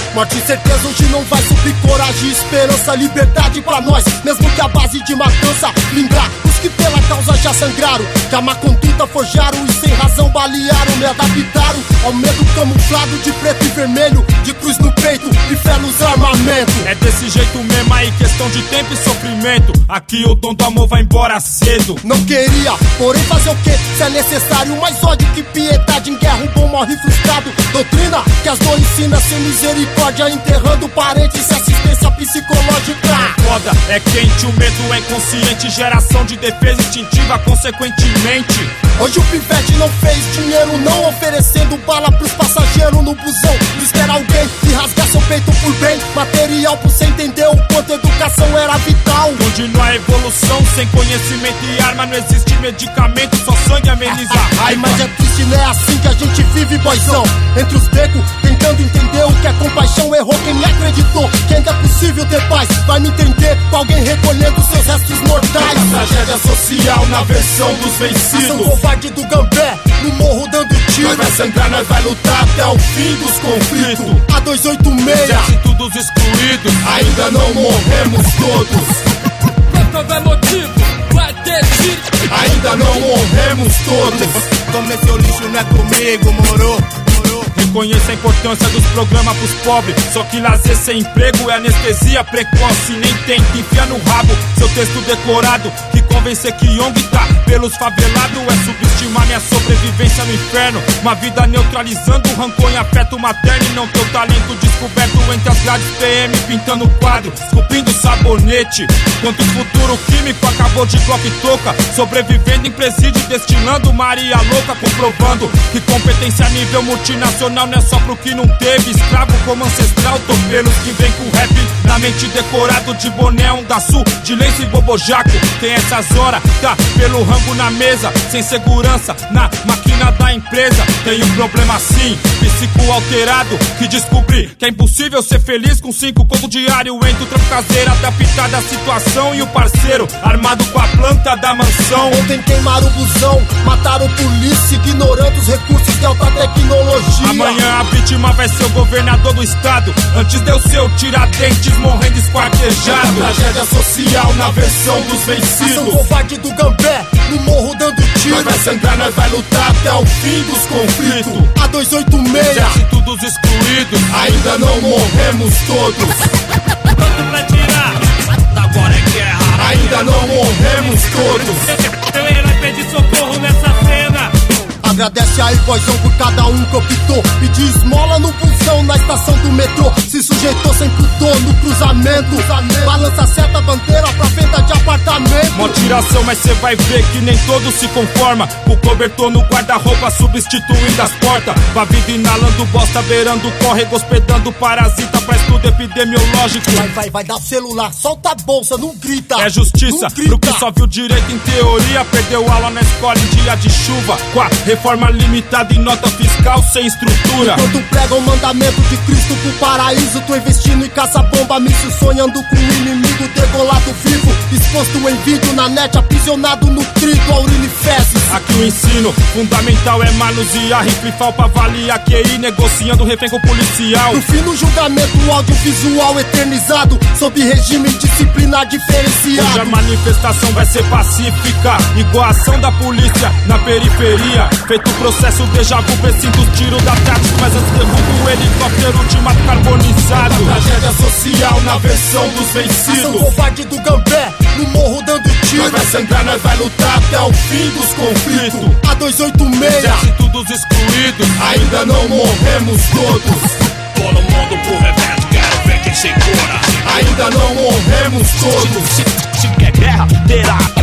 Morte e certeza hoje não vai suprir coragem, esperança, liberdade pra nós. Mesmo que a base de matança lembrar os que pela causa já sangraram, que a má conduta forjaram e sem razão balearam. Me adaptaram ao medo camuflado de preto e vermelho, de cruz no peito e fé nos armamentos. É desse jeito mesmo aí, questão de tempo e sofrimento. Aqui o dom do amor vai embora cedo. Não queria, porém fazer o que? Se é necessário, mais ódio que piedade. Em guerra o bom morre frustrado. Doutrina que as dores ensina sem misericórdia, enterrando parentes sem assistência psicológica. Foda é quente, o medo é inconsciente, geração de defesa instintiva consequentemente. Hoje o pivete não fez dinheiro não, oferecendo bala pros passageiros no busão. Não espera alguém e rasgar seu peito por bem material, pra você entender o quanto educação era vital. Continua a evolução, sem conhecimento e arma não existe medicamento, só sangue ameniza a raiva. Mas é triste, não é assim que a gente vive, boizão. Entre os becos, tentando entender o que é compaixão. Errou quem me acreditou que ainda é possível ter paz. Vai me entender com alguém recolhendo seus restos mortais. A tragédia social na versão dos vencidos. Ação covarde do Gambé, no morro dando tiro. Nós vai sangrar, nós vai lutar até o fim dos conflitos. A 286, exército dos excluídos, ainda não morremos todos. Quando houver motivo, vai ter tiro. Ainda não morremos todos. Tome seu lixo, não é comigo, moro? Reconheça a importância dos programas pros pobres. Só que lazer sem emprego é anestesia precoce. Nem tenta enfiar no rabo seu texto decorado, que convencer que ONG tá pelos favelados é subestimar minha sobrevivência no inferno. Uma vida neutralizando o rancor e afeto materno, e não teu talento descoberto entre as grades PM pintando quadro, esculpindo sabonete. Quanto futuro químico acabou de Glock e toca, sobrevivendo em presídio, destilando Maria louca, comprovando que competência a nível multinacional não é só pro que não teve. Escravo como ancestral, topelos que vem com rap na mente, decorado de boné, onda sul, de lenço e bobojaco. Tem essas horas, tá pelo rango na mesa, sem segurança na máquina da empresa. Tem um problema sim, psico alterado, que descobri que é impossível ser feliz com 5 conto diário. Entre o trampo caseiro, adaptado à situação, e o parceiro armado com a planta da mansão. Ontem queimaram o busão, mataram polícia, ignorando os recursos de alta tecnologia. Amanhã a vítima vai ser o governador do estado, antes deu seu Tiradentes morrendo esquartejado. Tragédia social na versão dos vencidos. Ação covarde do Gambé, no morro dando tiro. Nós vai sangrar, nós vai lutar até o fim dos conflitos. A 286, exército dos excluídos, ainda não morremos todos. Pronto pra tirar, agora é guerra. Ainda não morremos todos. Seu herói pede socorro nessa cena. Agradece aí, boizão, por cada um que optou. Pedi esmola no busão, na estação do metrô. Se sujeitou sem pudor no cruzamento. Balança seta, bandeira pra venda de apartamento. Mó tiração, mas cê vai ver que nem todo se conforma. O cobertor no guarda-roupa substituindo as portas. Com a vida inalando bosta, beirando córrego, hospedando parasita pra estudo epidemiológico. Vai dar o celular, solta a bolsa, não grita. É justiça, pro que só viu direito em teoria. Perdeu aula na escola em dia de chuva, com a reforma limitada em nota fiscal sem estrutura. Enquanto prega o mandamento de Cristo pro paraíso, tô investindo em caça-bomba, míssil, sonhando com o inimigo degolado vivo, exposto em vídeo na net, aprisionado no trito, urina e fezes. Aqui o ensino fundamental é manusear rifle, pra avaliar QI, negociando refém com policial. No fim do julgamento, o audiovisual eternizado, sob regime disciplinar diferenciado. Hoje a manifestação vai ser pacífica, igual a ação da polícia na periferia. Feito o processo déjà vu, precinto os tiros da tática, mas antes derrubo o helicóptero ultimato carbonizado. A tragédia social na versão dos vencidos. Ação covarde do Gambé, no morro dando tiro. Nós vai sangrar, nós vai lutar até o fim dos conflitos. A 286, exército dos excluídos, ainda não morremos todos. Todo mundo pro revés, quero ver quem segura. Ainda não morremos todos. Se quer guerra, terá.